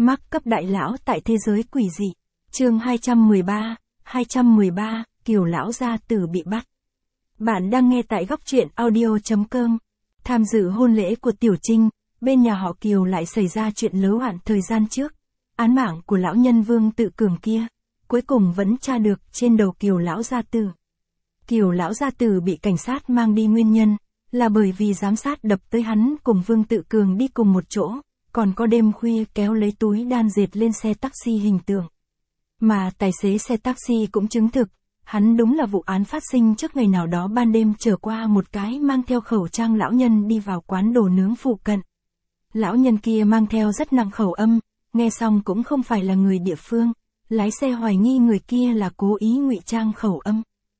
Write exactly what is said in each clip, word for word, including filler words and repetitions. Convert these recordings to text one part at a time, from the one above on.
Mác cấp đại lão tại thế giới quỷ dị. Chương hai trăm mười ba, hai trăm mười ba, Kiều lão gia tử bị bắt. Bạn đang nghe tại góc truyện audio chấm com. Tham dự hôn lễ của Tiểu Trinh, bên nhà họ Kiều lại xảy ra chuyện lớ hoạn thời gian trước. Án mạng của lão nhân Vương Tự Cường kia, cuối cùng vẫn tra được trên đầu Kiều lão gia tử. Kiều lão gia tử bị cảnh sát mang đi nguyên nhân là bởi vì giám sát đập tới hắn cùng Vương Tự Cường đi cùng một chỗ, còn có đêm khuya kéo lấy túi đan dệt lên xe taxi hình tượng. Mà tài xế xe taxi cũng chứng thực, hắn đúng là vụ án phát sinh trước ngày nào đó ban đêm trở qua một cái mang theo khẩu trang lão nhân đi vào quán đồ nướng phụ cận. Lão nhân kia mang theo rất nặng khẩu âm, nghe xong cũng không phải là người địa phương, lái xe hoài nghi người kia là cố ý ngụy trang khẩu âm.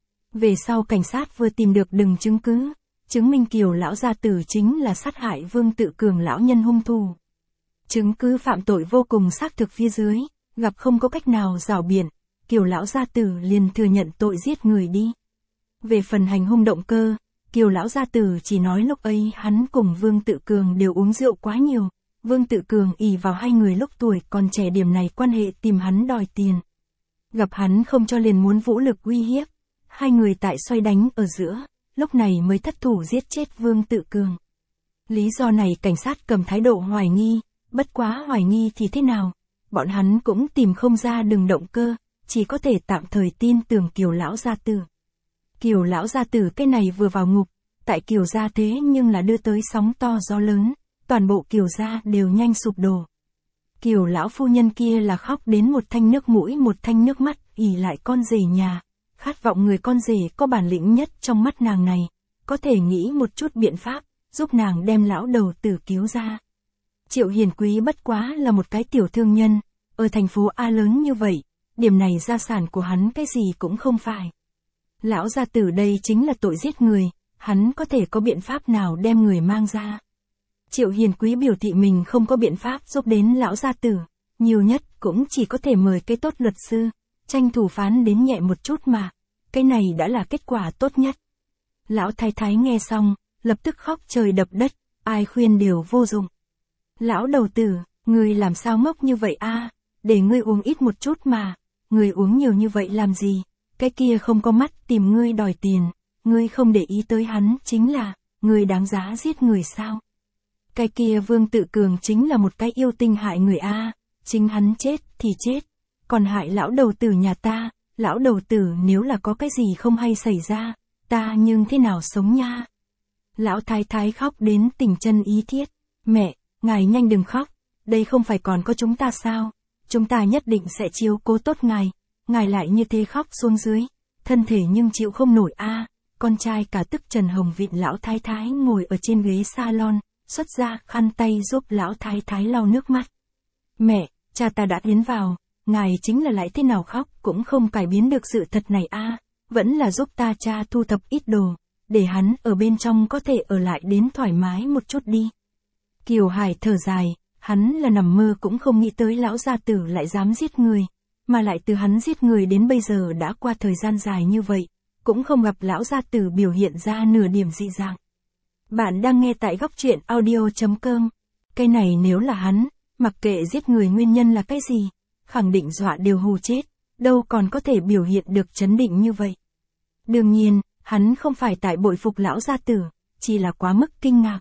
Về sau cảnh sát vừa tìm được đừng chứng cứ, chứng minh Kiều lão gia tử chính là sát hại Vương Tự Cường lão nhân hung thủ. Chứng cứ phạm tội vô cùng xác thực phía dưới, gặp không có cách nào rảo biện, Kiều lão gia tử liền thừa nhận tội giết người đi. Về phần hành hung động cơ, Kiều lão gia tử chỉ nói lúc ấy hắn cùng Vương Tự Cường đều uống rượu quá nhiều, Vương Tự Cường ỷ vào hai người lúc tuổi còn trẻ điểm này quan hệ tìm hắn đòi tiền. Gặp hắn không cho liền muốn vũ lực uy hiếp, hai người tại xoay đánh ở giữa, lúc này mới thất thủ giết chết Vương Tự Cường. Lý do này cảnh sát cầm thái độ hoài nghi, bất quá hoài nghi thì thế nào, bọn hắn cũng tìm không ra đường động cơ, chỉ có thể tạm thời tin tưởng Kiều lão gia tử. Kiều lão gia tử cái này vừa vào ngục, tại Kiều gia thế nhưng là đưa tới sóng to gió lớn, toàn bộ Kiều gia đều nhanh sụp đổ. Kiều lão phu nhân kia là khóc đến một thanh nước mũi một thanh nước mắt, ỉ lại con rể nhà, khát vọng người con rể có bản lĩnh nhất trong mắt nàng này, có thể nghĩ một chút biện pháp, giúp nàng đem lão đầu tử cứu ra. Triệu Hiền Quý bất quá là một cái tiểu thương nhân, ở thành phố A lớn như vậy, điểm này gia sản của hắn cái gì cũng không phải. Lão gia tử đây chính là tội giết người, hắn có thể có biện pháp nào đem người mang ra. Triệu Hiền Quý biểu thị mình không có biện pháp giúp đến lão gia tử, nhiều nhất cũng chỉ có thể mời cái tốt luật sư, tranh thủ phán đến nhẹ một chút mà, cái này đã là kết quả tốt nhất. Lão thái thái nghe xong, lập tức khóc trời đập đất, ai khuyên đều vô dụng. Lão đầu tử, ngươi làm sao ngốc như vậy a? Để ngươi uống ít một chút mà, ngươi uống nhiều như vậy làm gì? Cái kia không có mắt tìm ngươi đòi tiền, ngươi không để ý tới hắn chính là, ngươi đáng giá giết người sao? Cái kia Vương Tự Cường chính là một cái yêu tinh hại người a, chính hắn chết thì chết, còn hại lão đầu tử nhà ta, lão đầu tử nếu là có cái gì không hay xảy ra, ta nhưng thế nào sống nha? Lão thái thái khóc đến tình chân ý thiết, mẹ, ngài nhanh đừng khóc, đây không phải còn có chúng ta sao, chúng ta nhất định sẽ chiếu cố tốt ngài, ngài lại như thế khóc xuống dưới, thân thể nhưng chịu không nổi a. Con trai cả tức Trần Hồng vịn lão thái thái ngồi ở trên ghế salon, xuất ra khăn tay giúp lão thái thái lau nước mắt. Mẹ, cha ta đã tiến vào, ngài chính là lại thế nào khóc cũng không cải biến được sự thật này a, vẫn là giúp ta cha thu thập ít đồ, để hắn ở bên trong có thể ở lại đến thoải mái một chút đi. Kiều Hải thở dài, hắn là nằm mơ cũng không nghĩ tới lão gia tử lại dám giết người, mà lại từ hắn giết người đến bây giờ đã qua thời gian dài như vậy, cũng không gặp lão gia tử biểu hiện ra nửa điểm dị dạng. Bạn đang nghe tại góc truyện audio chấm com. Cái này nếu là hắn, mặc kệ giết người nguyên nhân là cái gì, khẳng định dọa đều hù chết, đâu còn có thể biểu hiện được trấn định như vậy. Đương nhiên, hắn không phải tại bội phục lão gia tử, chỉ là quá mức kinh ngạc.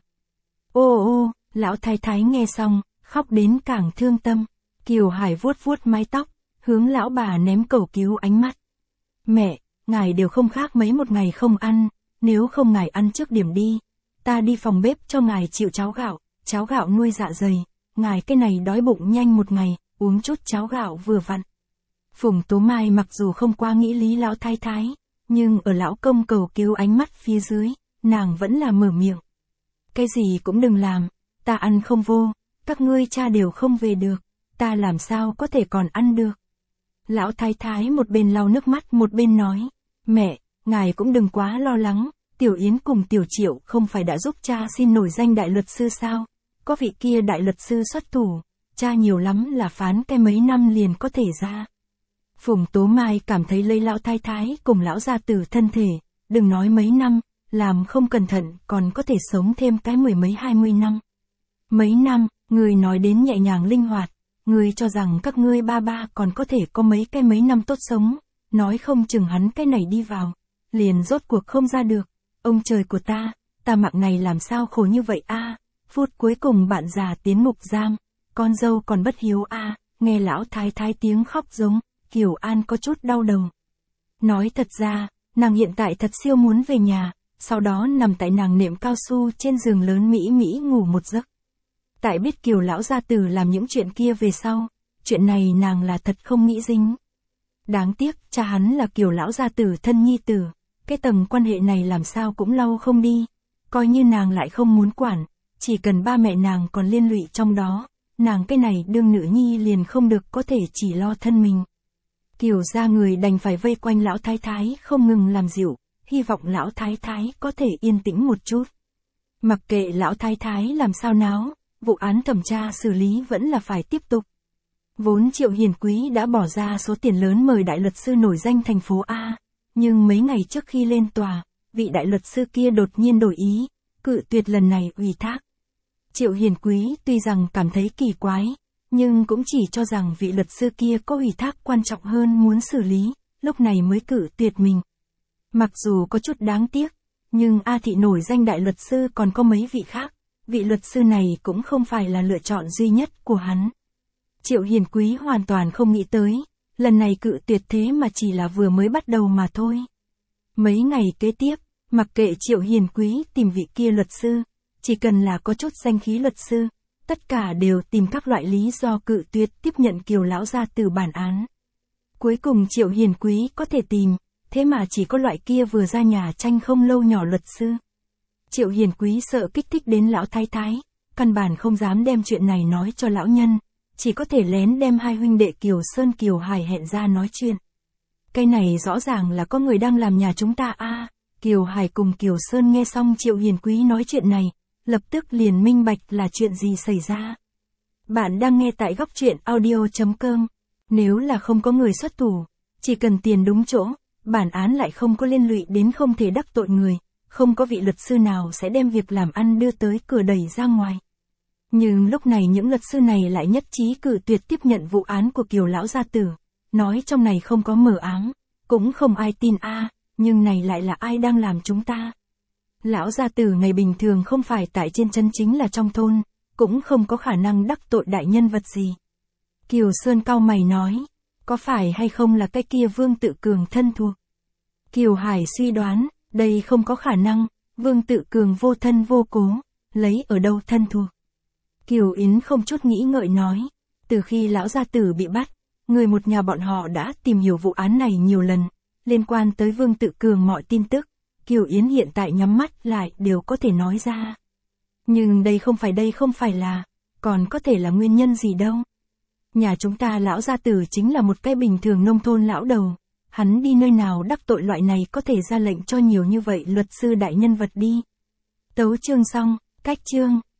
Ô ô, lão thái thái nghe xong, khóc đến càng thương tâm. Kiều Hải vuốt vuốt mái tóc, hướng lão bà ném cầu cứu ánh mắt. Mẹ, ngài đều không khác mấy một ngày không ăn, nếu không ngài ăn trước điểm đi, ta đi phòng bếp cho ngài chịu cháo gạo, cháo gạo nuôi dạ dày, ngài cái này đói bụng nhanh một ngày, uống chút cháo gạo vừa vặn. Phùng Tố Mai mặc dù không qua nghĩ lý lão thái thái, nhưng ở lão công cầu cứu ánh mắt phía dưới, nàng vẫn là mở miệng. Cái gì cũng đừng làm, ta ăn không vô, các ngươi cha đều không về được, ta làm sao có thể còn ăn được. Lão thái thái một bên lau nước mắt một bên nói, mẹ, ngài cũng đừng quá lo lắng, Tiểu Yến cùng Tiểu Triệu không phải đã giúp cha xin nổi danh đại luật sư sao, có vị kia đại luật sư xuất thủ, cha nhiều lắm là phán cái mấy năm liền có thể ra. Phùng Tố Mai cảm thấy lấy lão thái thái cùng lão gia tử thân thể, đừng nói mấy năm, làm không cẩn thận còn có thể sống thêm cái mười mấy hai mươi năm. Mấy năm, người nói đến nhẹ nhàng linh hoạt, ngươi cho rằng các ngươi ba ba còn có thể có mấy cái mấy năm tốt sống, nói không chừng hắn cái này đi vào, liền rốt cuộc không ra được, ông trời của ta, ta mạng này làm sao khổ như vậy a. Phút cuối cùng bạn già tiến ngục giam, con dâu còn bất hiếu a. Nghe lão thái thái tiếng khóc giống, Kiều An có chút đau đầu. Nói thật ra, nàng hiện tại thật siêu muốn về nhà, sau đó nằm tại nàng nệm cao su trên giường lớn mỹ mỹ ngủ một giấc. Tại biết Kiều lão gia tử làm những chuyện kia về sau, chuyện này nàng là thật không nghĩ dính. Đáng tiếc, cha hắn là Kiều lão gia tử thân nhi tử, cái tầng quan hệ này làm sao cũng lau không đi, coi như nàng lại không muốn quản, chỉ cần ba mẹ nàng còn liên lụy trong đó, nàng cái này đương nữ nhi liền không được có thể chỉ lo thân mình. Kiều gia người đành phải vây quanh lão thái thái không ngừng làm dịu, hy vọng lão thái thái có thể yên tĩnh một chút. Mặc kệ lão thái thái làm sao náo, vụ án thẩm tra xử lý vẫn là phải tiếp tục. Vốn Triệu Hiền Quý đã bỏ ra số tiền lớn mời đại luật sư nổi danh thành phố A, nhưng mấy ngày trước khi lên tòa, vị đại luật sư kia đột nhiên đổi ý, cự tuyệt lần này ủy thác. Triệu Hiền Quý tuy rằng cảm thấy kỳ quái, nhưng cũng chỉ cho rằng vị luật sư kia có ủy thác quan trọng hơn muốn xử lý, lúc này mới cự tuyệt mình. Mặc dù có chút đáng tiếc, nhưng A thị nổi danh đại luật sư còn có mấy vị khác, vị luật sư này cũng không phải là lựa chọn duy nhất của hắn. Triệu Hiền Quý hoàn toàn không nghĩ tới, lần này cự tuyệt thế mà chỉ là vừa mới bắt đầu mà thôi. Mấy ngày kế tiếp, mặc kệ Triệu Hiền Quý tìm vị kia luật sư, chỉ cần là có chút danh khí luật sư, tất cả đều tìm các loại lý do cự tuyệt tiếp nhận Kiều lão gia tử bản án. Cuối cùng Triệu Hiền Quý có thể tìm, thế mà chỉ có loại kia vừa ra nhà tranh không lâu nhỏ luật sư. Triệu Hiền Quý sợ kích thích đến lão thái thái, căn bản không dám đem chuyện này nói cho lão nhân, chỉ có thể lén đem hai huynh đệ Kiều Sơn Kiều Hải hẹn ra nói chuyện. Cái này rõ ràng là có người đang làm nhà chúng ta a. Kiều Hải cùng Kiều Sơn nghe xong Triệu Hiền Quý nói chuyện này, lập tức liền minh bạch là chuyện gì xảy ra. Bạn đang nghe tại góc truyện audio chấm com. Nếu là không có người xuất thủ, chỉ cần tiền đúng chỗ, bản án lại không có liên lụy đến không thể đắc tội người, không có vị luật sư nào sẽ đem việc làm ăn đưa tới cửa đẩy ra ngoài. Nhưng lúc này những luật sư này lại nhất trí cự tuyệt tiếp nhận vụ án của Kiều lão gia tử, nói trong này không có mờ ám, cũng không ai tin a, nhưng này lại là ai đang làm chúng ta. Lão gia tử ngày bình thường không phải tại trên chân chính là trong thôn, cũng không có khả năng đắc tội đại nhân vật gì. Kiều Sơn cau mày nói, có phải hay không là cái kia Vương Tự Cường thân thuộc? Kiều Hải suy đoán, đây không có khả năng, Vương Tự Cường vô thân vô cố, lấy ở đâu thân thuộc? Kiều Yến không chút nghĩ ngợi nói, từ khi lão gia tử bị bắt, người một nhà bọn họ đã tìm hiểu vụ án này nhiều lần, liên quan tới Vương Tự Cường mọi tin tức, Kiều Yến hiện tại nhắm mắt lại đều có thể nói ra. Nhưng đây không phải đây không phải là, còn có thể là nguyên nhân gì đâu. Nhà chúng ta lão gia tử chính là một cái bình thường nông thôn lão đầu, hắn đi nơi nào đắc tội loại này có thể ra lệnh cho nhiều như vậy luật sư đại nhân vật đi. Tấu chương xong, cách chương.